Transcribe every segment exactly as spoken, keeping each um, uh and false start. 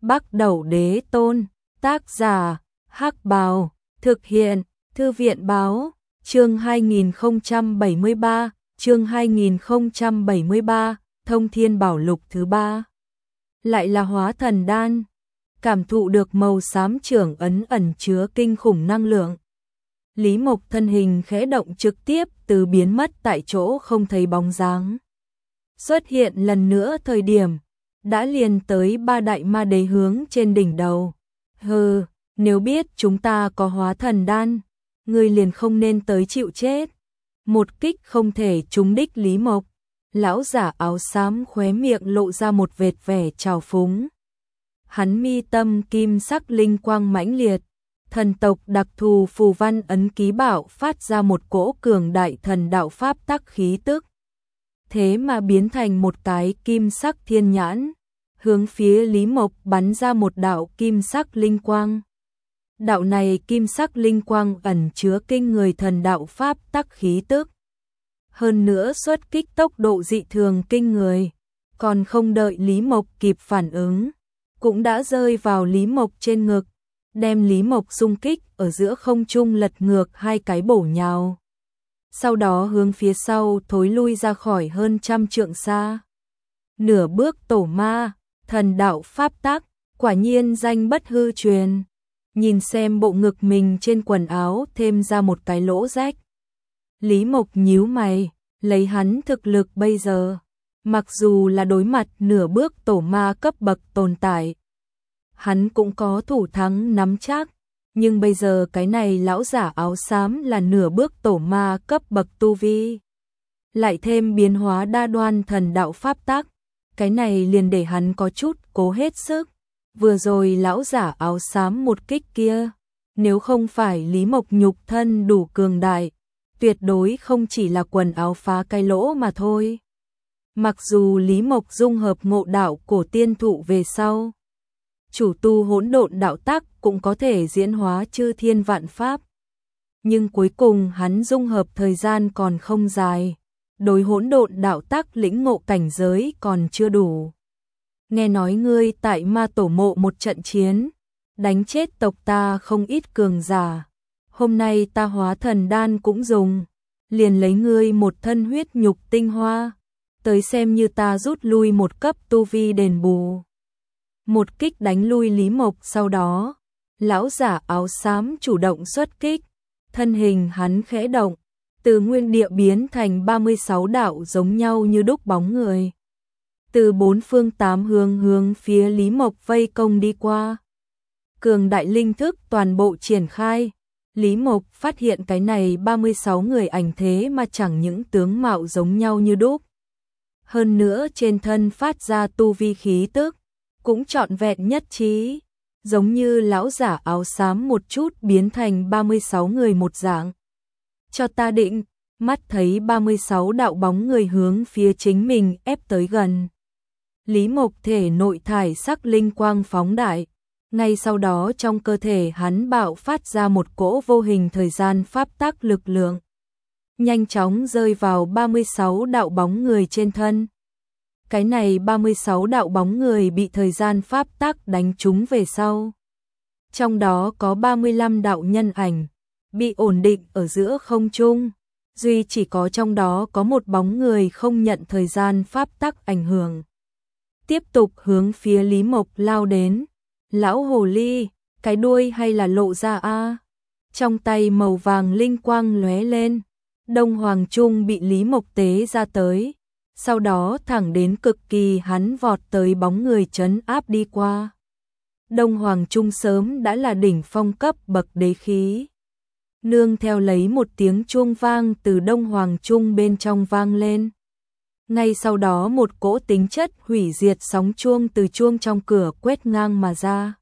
Bắc Đẩu Đế Tôn, tác giả, Hắc Bào, thực hiện, Thư viện báo, chương hai nghìn không trăm bảy mươi ba, chương hai nghìn không trăm bảy mươi ba, Thông Thiên Bảo Lục thứ ba. Lại là hóa thần đan, cảm thụ được màu xám trưởng ấn ẩn chứa kinh khủng năng lượng. Lý Mộc thân hình khẽ động trực tiếp từ biến mất tại chỗ không thấy bóng dáng. Xuất hiện lần nữa thời điểm, đã liền tới ba đại ma đế hướng trên đỉnh đầu. Hừ, nếu biết chúng ta có hóa thần đan, ngươi liền không nên tới chịu chết. Một kích không thể trúng đích Lý Mộc, lão giả áo xám khóe miệng lộ ra một vệt vẻ trào phúng. Hắn mi tâm kim sắc linh quang mãnh liệt, thần tộc đặc thù phù văn ấn ký bảo phát ra một cỗ cường đại thần đạo pháp tắc khí tức. Thế mà biến thành một cái kim sắc thiên nhãn, hướng phía Lý Mộc bắn ra một đạo kim sắc linh quang. Đạo này kim sắc linh quang ẩn chứa kinh người thần đạo pháp tắc khí tức. Hơn nữa xuất kích tốc độ dị thường kinh người, còn không đợi Lý Mộc kịp phản ứng, cũng đã rơi vào Lý Mộc trên ngực, đem Lý Mộc xung kích ở giữa không trung lật ngược hai cái bổ nhào. Sau đó hướng phía sau thối lui ra khỏi hơn trăm trượng xa. Nửa bước tổ ma, thần đạo pháp tắc, quả nhiên danh bất hư truyền. Nhìn xem bộ ngực mình trên quần áo thêm ra một cái lỗ rách. Lý Mộc nhíu mày, lấy hắn thực lực bây giờ, mặc dù là đối mặt nửa bước tổ ma cấp bậc tồn tại, hắn cũng có thủ thắng nắm chắc, nhưng bây giờ cái này lão giả áo xám là nửa bước tổ ma cấp bậc tu vi, lại thêm biến hóa đa đoan thần đạo pháp tắc, cái này liền để hắn có chút cố hết sức. Vừa rồi lão giả áo xám một kích kia, nếu không phải Lý Mộc nhục thân đủ cường đại, tuyệt đối không chỉ là quần áo phá cái lỗ mà thôi. Mặc dù Lý Mộc dung hợp ngộ đạo cổ tiên thụ về sau, chủ tu hỗn độn đạo tắc cũng có thể diễn hóa chư thiên vạn pháp, nhưng cuối cùng hắn dung hợp thời gian còn không dài, đối hỗn độn đạo tắc lĩnh ngộ cảnh giới còn chưa đủ. Nghe nói ngươi tại ma tổ mộ một trận chiến, đánh chết tộc ta không ít cường giả. Hôm nay ta hóa thần đan cũng dùng, liền lấy ngươi một thân huyết nhục tinh hoa, tới xem như ta rút lui một cấp tu vi đền bù. Một kích đánh lui Lý Mộc, sau đó, lão giả áo xám chủ động xuất kích, thân hình hắn khẽ động, từ nguyên địa biến thành ba mươi sáu đạo giống nhau như đúc bóng người. Từ bốn phương tám hướng hướng phía Lý Mộc vây công đi qua. Cường đại linh thức toàn bộ triển khai, Lý Mộc phát hiện cái này ba mươi sáu người ảnh thế mà chẳng những tướng mạo giống nhau như đúc. Hơn nữa trên thân phát ra tu vi khí tức, cũng trọn vẹn nhất trí, giống như lão giả áo xám một chút biến thành ba mươi sáu người một dạng. Cho ta định, mắt thấy ba mươi sáu đạo bóng người hướng phía chính mình ép tới gần. Lý Mộc thể nội thải sắc linh quang phóng đại, ngay sau đó trong cơ thể hắn bạo phát ra một cỗ vô hình thời gian pháp tắc lực lượng, nhanh chóng rơi vào ba mươi sáu đạo bóng người trên thân. Cái này ba mươi sáu đạo bóng người bị thời gian pháp tắc đánh trúng về sau. Trong đó có ba mươi lăm đạo nhân ảnh, bị ổn định ở giữa không trung, duy chỉ có trong đó có một bóng người không nhận thời gian pháp tắc ảnh hưởng. Tiếp tục hướng phía Lý Mộc lao đến. Lão hồ ly, cái đuôi hay là lộ ra a? Trong tay màu vàng linh quang lóe lên, Đông Hoàng Trung bị Lý Mộc tế ra tới, sau đó thẳng đến cực kỳ hắn vọt tới bóng người trấn áp đi qua. Đông Hoàng Trung sớm đã là đỉnh phong cấp bậc đế khí. Nương theo lấy một tiếng chuông vang từ Đông Hoàng Trung bên trong vang lên. Ngay sau đó một cỗ tính chất hủy diệt sóng chuông từ chuông trong cửa quét ngang mà ra,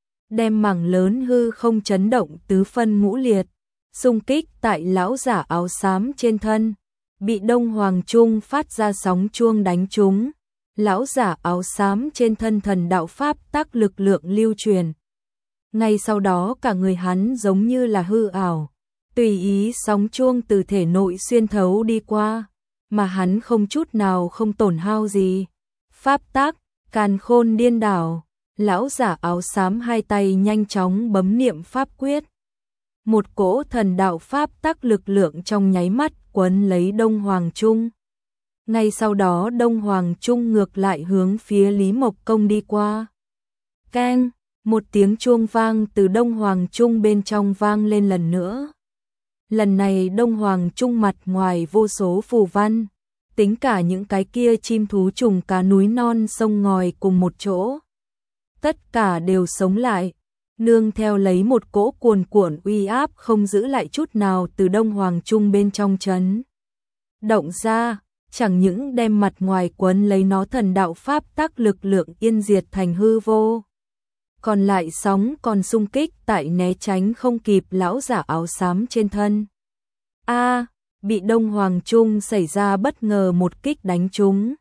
đem mảng lớn hư không chấn động tứ phân ngũ liệt, xung kích tại lão giả áo xám trên thân, bị Đông Hoàng Trung phát ra sóng chuông đánh trúng. Lão giả áo xám trên thân thần đạo pháp tắc lực lượng lưu truyền. Ngay sau đó cả người hắn giống như là hư ảo, tùy ý sóng chuông từ thể nội xuyên thấu đi qua, mà hắn không chút nào không tổn hao gì. Pháp tắc, càn khôn điên đảo, Lão giả áo xám hai tay nhanh chóng bấm niệm pháp quyết. Một cỗ thần đạo pháp tắc lực lượng trong nháy mắt quấn lấy Đông Hoàng Trung. Ngay sau đó Đông Hoàng Trung ngược lại hướng phía Lý Mộc công đi qua. Keng, một tiếng chuông vang từ Đông Hoàng Trung bên trong vang lên lần nữa. Lần này Đông Hoàng Trung mặt ngoài vô số phù văn, tính cả những cái kia chim thú trùng cá núi non sông ngòi cùng một chỗ. Tất cả đều sống lại, nương theo lấy một cỗ cuồn cuộn uy áp không giữ lại chút nào từ Đông Hoàng Trung bên trong chấn động ra, chẳng những đem mặt ngoài quấn lấy nó thần đạo pháp tắc lực lượng yên diệt thành hư vô. Còn lại sóng còn xung kích tại né tránh không kịp lão giả áo xám trên thân. A, bị Đông Hoàng Trung xảy ra bất ngờ một kích đánh trúng.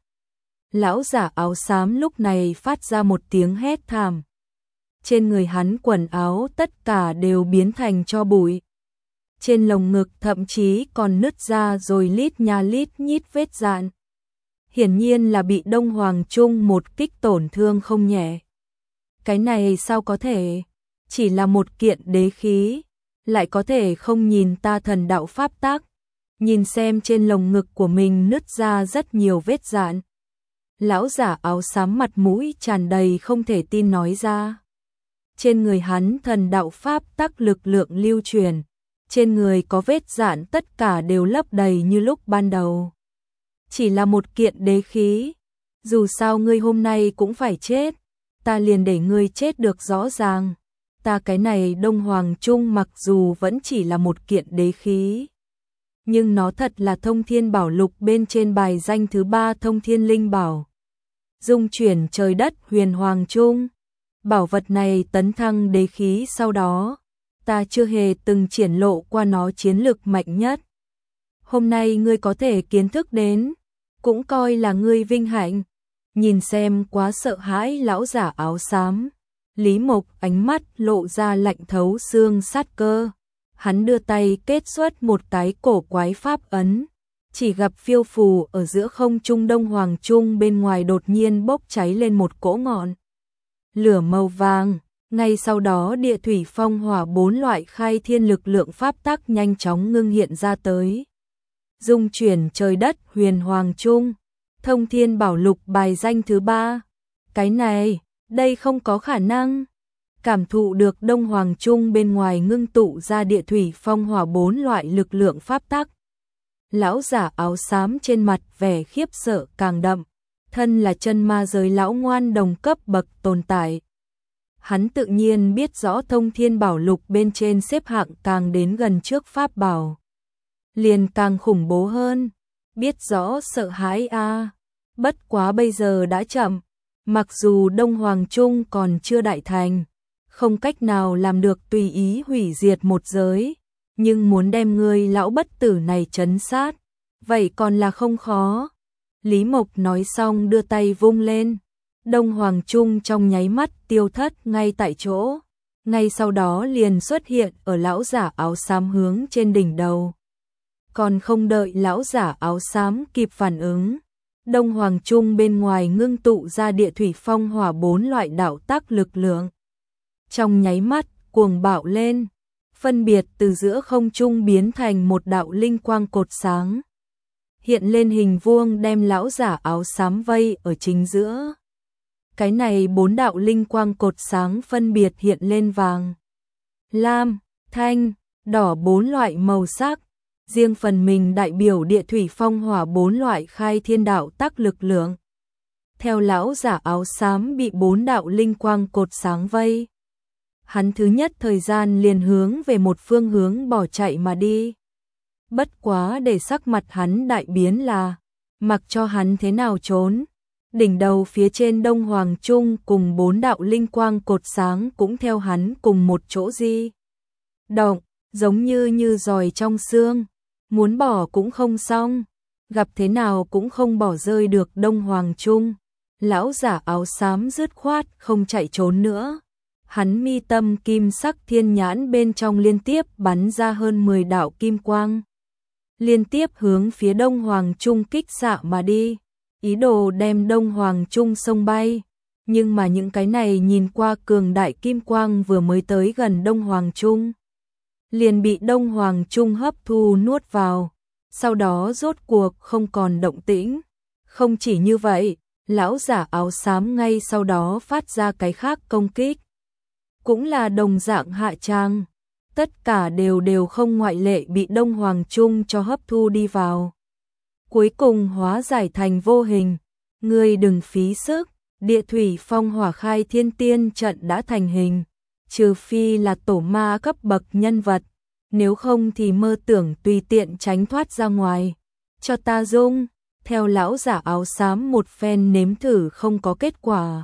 Lão giả áo xám lúc này phát ra một tiếng hét thảm. Trên người hắn quần áo tất cả đều biến thành tro bụi. Trên lồng ngực thậm chí còn nứt ra rồi lít nha lít nhít vết dạn. Hiển nhiên là bị Đông Hoàng Trung một kích tổn thương không nhẹ. Cái này sao có thể? Chỉ là một kiện đế khí, lại có thể không nhìn ta thần đạo pháp tắc. Nhìn xem trên lồng ngực của mình nứt ra rất nhiều vết dạn. Lão giả áo xám mặt mũi tràn đầy không thể tin nói ra. Trên người hắn thần đạo pháp tắc lực lượng lưu truyền, trên người có vết dạn tất cả đều lấp đầy như lúc ban đầu. Chỉ là một kiện đế khí, dù sao ngươi hôm nay cũng phải chết, ta liền để ngươi chết được rõ ràng. Ta cái này Đông Hoàng Trung mặc dù vẫn chỉ là một kiện đế khí, nhưng nó thật là thông thiên bảo lục bên trên bài danh thứ ba thông thiên linh bảo. Dung chuyển trời đất huyền Hoàng Trung. Bảo vật này tấn thăng đế khí sau đó, ta chưa hề từng triển lộ qua nó chiến lực mạnh nhất. Hôm nay ngươi có thể kiến thức đến, cũng coi là ngươi vinh hạnh. Nhìn xem quá sợ hãi lão giả áo xám, Lý Mộc ánh mắt lộ ra lạnh thấu xương sát cơ. Hắn đưa tay kết xuất một cái cổ quái pháp ấn, chỉ gặp phiêu phù ở giữa không trung Đông Hoàng Trung bên ngoài đột nhiên bốc cháy lên một cỗ ngọn lửa màu vàng. Ngay sau đó địa thủy phong hỏa bốn loại khai thiên lực lượng pháp tắc nhanh chóng ngưng hiện ra tới. Dung chuyển trời đất huyền Hoàng Trung, thông thiên bảo lục bài danh thứ ba. Cái này, đây không có khả năng. Cảm thụ được Đông Hoàng Trung bên ngoài ngưng tụ ra địa thủy phong hỏa bốn loại lực lượng pháp tắc. Lão giả áo xám trên mặt vẻ khiếp sợ càng đậm, thân là chân ma giới lão ngoan đồng cấp bậc tồn tại. Hắn tự nhiên biết rõ thông thiên bảo lục bên trên xếp hạng càng đến gần trước pháp bảo, liền càng khủng bố hơn, biết rõ sợ hãi a. Bất quá bây giờ đã chậm, mặc dù Đông Hoàng Trung còn chưa đại thành, không cách nào làm được tùy ý hủy diệt một giới, nhưng muốn đem ngươi lão bất tử này trấn sát, vậy còn là không khó. Lý Mộc nói xong đưa tay vung lên, Đông Hoàng Trung trong nháy mắt tiêu thất ngay tại chỗ, ngay sau đó liền xuất hiện ở lão giả áo xám hướng trên đỉnh đầu. Còn không đợi lão giả áo xám kịp phản ứng, Đông Hoàng Trung bên ngoài ngưng tụ ra địa thủy phong hỏa bốn loại đạo tắc lực lượng. Trong nháy mắt cuồng bạo lên, phân biệt từ giữa không trung biến thành một đạo linh quang cột sáng, hiện lên hình vuông đem lão giả áo xám vây ở chính giữa. Cái này bốn đạo linh quang cột sáng phân biệt hiện lên vàng, lam, thanh, đỏ bốn loại màu sắc, riêng phần mình đại biểu địa thủy phong hỏa bốn loại khai thiên đạo tắc lực lượng. Theo lão giả áo xám bị bốn đạo linh quang cột sáng vây, hắn thứ nhất thời gian liền hướng về một phương hướng bỏ chạy mà đi. Bất quá để sắc mặt hắn đại biến là, mặc cho hắn thế nào trốn, đỉnh đầu phía trên Đông Hoàng Trung cùng bốn đạo linh quang cột sáng cũng theo hắn cùng một chỗ di động, giống như như giòi trong xương, muốn bỏ cũng không xong, gặp thế nào cũng không bỏ rơi được Đông Hoàng Trung. Lão giả áo xám dứt khoát không chạy trốn nữa. Hắn mi tâm kim sắc thiên nhãn bên trong liên tiếp bắn ra hơn mười đạo kim quang, liên tiếp hướng phía Đông Hoàng Trung kích xạ mà đi, ý đồ đem Đông Hoàng Trung xông bay. Nhưng mà những cái này nhìn qua cường đại kim quang vừa mới tới gần Đông Hoàng Trung, liền bị Đông Hoàng Trung hấp thu nuốt vào, sau đó rốt cuộc không còn động tĩnh. Không chỉ như vậy, lão giả áo xám ngay sau đó phát ra cái khác công kích. Cũng là đồng dạng hạ trang, tất cả đều đều không ngoại lệ bị Đông Hoàng Trung cho hấp thu đi vào. Cuối cùng hóa giải thành vô hình, ngươi đừng phí sức, địa thủy phong hỏa khai thiên tiên trận đã thành hình, trừ phi là tổ ma cấp bậc nhân vật, nếu không thì mơ tưởng tùy tiện tránh thoát ra ngoài. Cho ta dung, theo lão giả áo xám một phen nếm thử không có kết quả.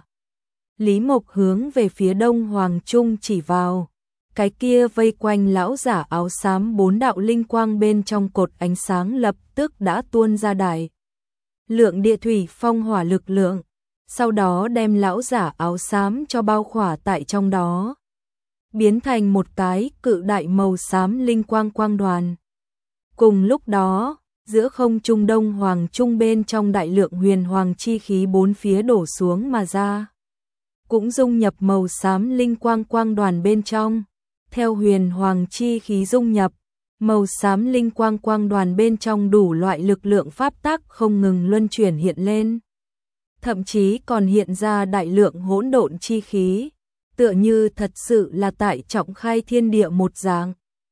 Lý Mộc hướng về phía Đông Hoàng Trung chỉ vào, cái kia vây quanh lão giả áo xám bốn đạo linh quang bên trong cột ánh sáng lập tức đã tuôn ra đại lượng địa thủy phong hỏa lực lượng, sau đó đem lão giả áo xám cho bao khỏa tại trong đó, biến thành một cái cự đại màu xám linh quang quang đoàn. Cùng lúc đó, giữa không trung Đông Hoàng Trung bên trong đại lượng huyền hoàng chi khí bốn phía đổ xuống mà ra, cũng dung nhập màu xám linh quang quang đoàn bên trong. Theo huyền hoàng chi khí dung nhập, màu xám linh quang quang đoàn bên trong đủ loại lực lượng pháp tắc không ngừng luân chuyển hiện lên. Thậm chí còn hiện ra đại lượng hỗn độn chi khí, tựa như thật sự là tại trọng khai thiên địa một dạng.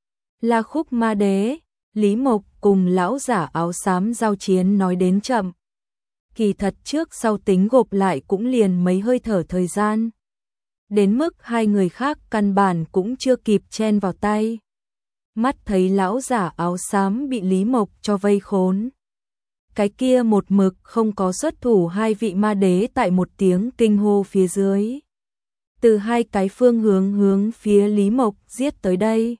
La Khúc Ma Đế, Lý Mộc cùng lão giả áo xám giao chiến nói đến chậm. Kỳ thật trước sau tính gộp lại cũng liền mấy hơi thở thời gian. Đến mức hai người khác căn bản cũng chưa kịp chen vào tay. Mắt thấy lão giả áo xám bị Lý Mộc cho vây khốn. Cái kia một mực không có xuất thủ hai vị ma đế tại một tiếng kinh hô phía dưới. Từ hai cái phương hướng hướng phía Lý Mộc giết tới đây.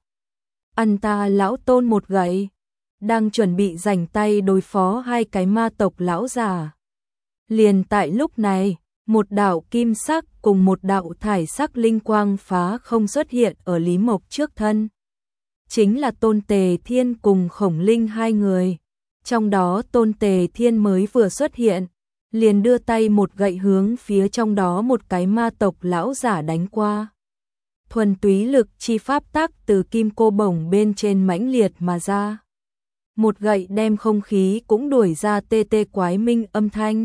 Ăn ta lão tôn một gậy, đang chuẩn bị rảnh tay đối phó hai cái ma tộc lão giả. Liền tại lúc này, một đạo kim sắc cùng một đạo thải sắc linh quang phá không xuất hiện ở Lý Mộc trước thân. Chính là Tôn Tề Thiên cùng Khổng Linh hai người. Trong đó Tôn Tề Thiên mới vừa xuất hiện, liền đưa tay một gậy hướng phía trong đó một cái ma tộc lão giả đánh qua. Thuần túy lực chi pháp tắc từ kim cô bổng bên trên mãnh liệt mà ra. Một gậy đem không khí cũng đuổi ra tê tê quái minh âm thanh.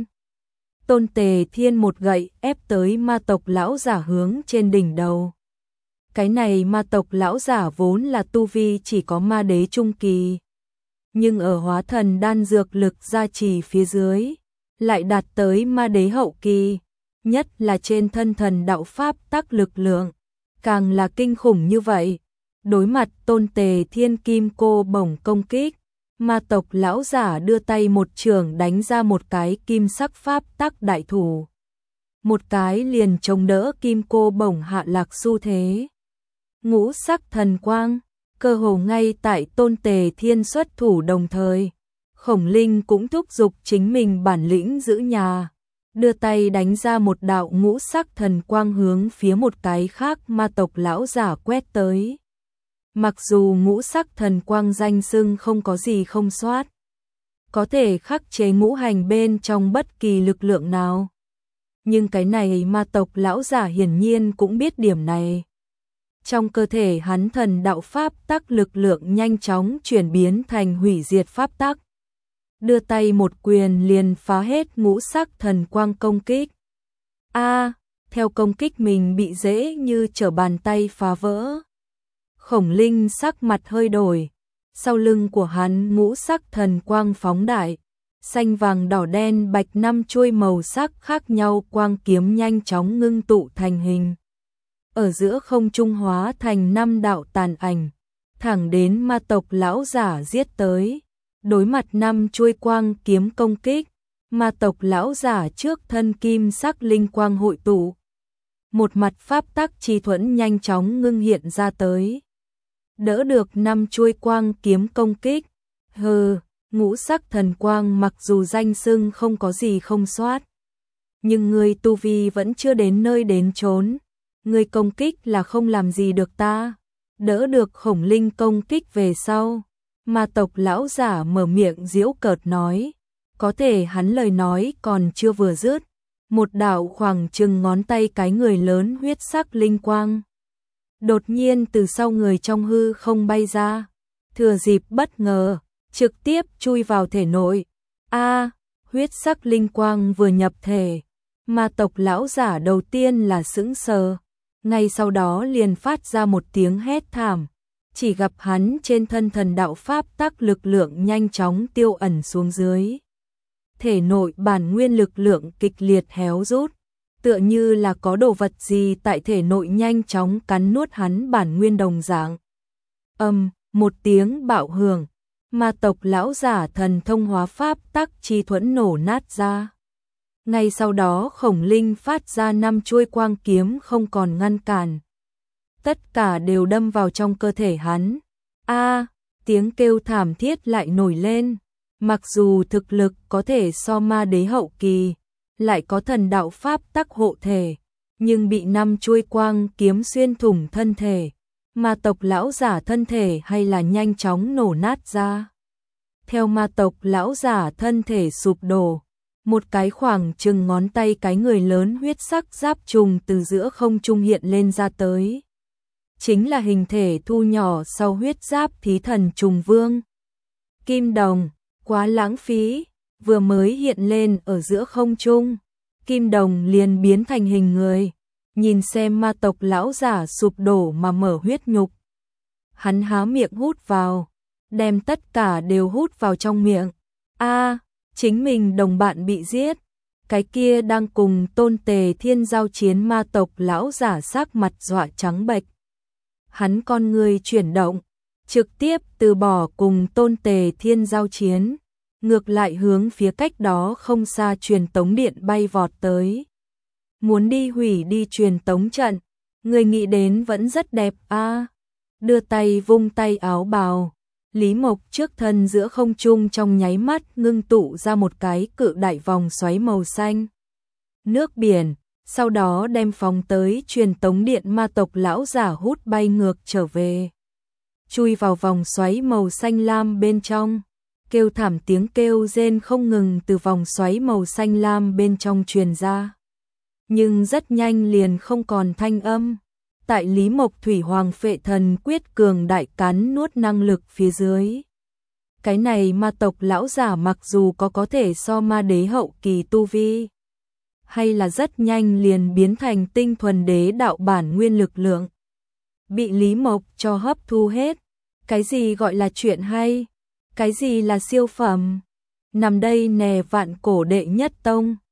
Tôn Tề Thiên một gậy ép tới ma tộc lão giả hướng trên đỉnh đầu. Cái này ma tộc lão giả vốn là tu vi chỉ có ma đế trung kỳ. Nhưng ở hóa thần đan dược lực gia trì phía dưới, lại đạt tới ma đế hậu kỳ. Nhất là trên thân thần đạo pháp tắc lực lượng, càng là kinh khủng như vậy. Đối mặt Tôn Tề Thiên kim cô bổng công kích, ma tộc lão giả đưa tay một trường đánh ra một cái kim sắc pháp tắc đại thủ. Một cái liền chống đỡ kim cô bổng hạ lạc xu thế. Ngũ sắc thần quang, cơ hồ ngay tại Tôn Tề Thiên xuất thủ đồng thời. Khổng Linh cũng thúc giục chính mình bản lĩnh giữ nhà. Đưa tay đánh ra một đạo ngũ sắc thần quang hướng phía một cái khác ma tộc lão giả quét tới. Mặc dù ngũ sắc thần quang danh xưng không có gì không soát, có thể khắc chế ngũ hành bên trong bất kỳ lực lượng nào. Nhưng cái này ma tộc lão giả hiển nhiên cũng biết điểm này. Trong cơ thể hắn thần đạo pháp tắc lực lượng nhanh chóng chuyển biến thành hủy diệt pháp tắc. Đưa tay một quyền liền phá hết ngũ sắc thần quang công kích. A, theo công kích mình bị dễ như trở bàn tay phá vỡ. Khổng Linh sắc mặt hơi đổi, sau lưng của hắn ngũ sắc thần quang phóng đại, xanh vàng đỏ đen bạch năm chuôi màu sắc khác nhau quang kiếm nhanh chóng ngưng tụ thành hình. Ở giữa không trung hóa thành năm đạo tàn ảnh, thẳng đến ma tộc lão giả giết tới. Đối mặt năm chuôi quang kiếm công kích, ma tộc lão giả trước thân kim sắc linh quang hội tụ. Một mặt pháp tắc chi thuẫn nhanh chóng ngưng hiện ra tới. Đỡ được năm chuôi quang kiếm công kích. Hừ, ngũ sắc thần quang mặc dù danh xưng không có gì không soát, nhưng người tu vi vẫn chưa đến nơi đến chốn. Người công kích là không làm gì được ta. Đỡ được Khổng Linh công kích về sau, ma tộc lão giả mở miệng giễu cợt nói. Có thể hắn lời nói còn chưa vừa dứt, một đạo khoảng chừng ngón tay cái người lớn huyết sắc linh quang đột nhiên từ sau người trong hư không bay ra, thừa dịp bất ngờ, trực tiếp chui vào thể nội. A, huyết sắc linh quang vừa nhập thể, ma tộc lão giả đầu tiên là sững sờ, ngay sau đó liền phát ra một tiếng hét thảm, chỉ gặp hắn trên thân thần đạo pháp tắc lực lượng nhanh chóng tiêu ẩn xuống dưới. Thể nội bản nguyên lực lượng kịch liệt héo rút, tựa như là có đồ vật gì tại thể nội nhanh chóng cắn nuốt hắn bản nguyên đồng dạng. Âm, một tiếng bạo hưởng, ma tộc lão giả thần thông hóa pháp tắc chi thuẫn nổ nát ra. Ngay sau đó khổng linh phát ra năm chuôi quang kiếm không còn ngăn cản. Tất cả đều đâm vào trong cơ thể hắn. A, tiếng kêu thảm thiết lại nổi lên. Mặc dù thực lực có thể so ma đế hậu kỳ, lại có thần đạo pháp tắc hộ thể, nhưng bị năm chuôi quang kiếm xuyên thủng thân thể, ma tộc lão giả thân thể hay là nhanh chóng nổ nát ra. Theo ma tộc lão giả thân thể sụp đổ, một cái khoảng chừng ngón tay cái người lớn huyết sắc giáp trùng từ giữa không trung hiện lên ra tới. Chính là hình thể thu nhỏ sau huyết giáp thí thần trùng vương. Kim đồng, quá lãng phí, vừa mới hiện lên ở giữa không trung, kim đồng liền biến thành hình người, nhìn xem ma tộc lão giả sụp đổ mà mở huyết nhục. Hắn há miệng hút vào, đem tất cả đều hút vào trong miệng. A, chính mình đồng bạn bị giết, cái kia đang cùng Tôn Tề Thiên giao chiến ma tộc lão giả sắc mặt dọa trắng bệch. Hắn con người chuyển động, trực tiếp từ bỏ cùng Tôn Tề Thiên giao chiến, ngược lại hướng phía cách đó không xa truyền tống điện bay vọt tới. Muốn đi hủy đi truyền tống trận, người nghĩ đến vẫn rất đẹp a. À, đưa tay vung tay áo bào, Lý Mộc trước thân giữa không trung trong nháy mắt ngưng tụ ra một cái cự đại vòng xoáy màu xanh. Nước biển, sau đó đem phóng tới truyền tống điện ma tộc lão giả hút bay ngược trở về. Chui vào vòng xoáy màu xanh lam bên trong, kêu thảm tiếng kêu rên không ngừng từ vòng xoáy màu xanh lam bên trong truyền ra. Nhưng rất nhanh liền không còn thanh âm. Tại Lý Mộc Thủy Hoàng Phệ Thần quyết cường đại cắn nuốt năng lực phía dưới. Cái này ma tộc lão giả mặc dù có có thể so ma đế hậu kỳ tu vi, hay là rất nhanh liền biến thành tinh thuần đế đạo bản nguyên lực lượng. Bị Lý Mộc cho hấp thu hết. Cái gì gọi là chuyện hay? Cái gì là siêu phẩm? Nằm đây nè vạn cổ đệ nhất tông.